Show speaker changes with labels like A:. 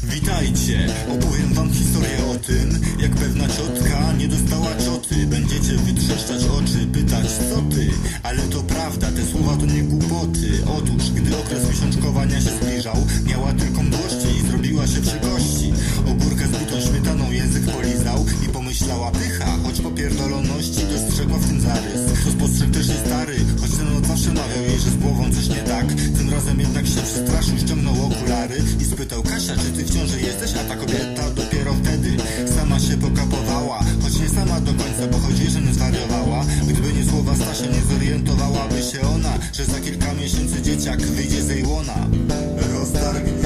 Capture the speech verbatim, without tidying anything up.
A: Witajcie, opowiem wam historię o tym, jak pewna ciotka nie dostała cioty. Będziecie wytrzeszczać oczy, pytać co ty, ale to prawda, te słowa to nie głupoty. Otóż, gdy okres miesiączkowania się zbliżał, miała tylko mdłości i zrobiła się przy kości. Ogórkę z butą śmietaną język polizał i pomyślała pycha, choć popierdoloności dostrzegła w tym zarys. To spostrzegł też jej stary, choć ten od zawsze mawiał jej, że z głową coś nie tak. Tym razem jednak się przestraszył, ściągnął okulary i spytał: Kasia, czy ty w ciąży jesteś? A ta kobieta dopiero wtedy sama się pokapowała, choć nie sama do końca, bo chodzi, że nie zwariowała. Gdyby nie słowa Stasia, nie zorientowałaby się ona, że za kilka miesięcy dzieciak wyjdzie z jej łona. Roztargnie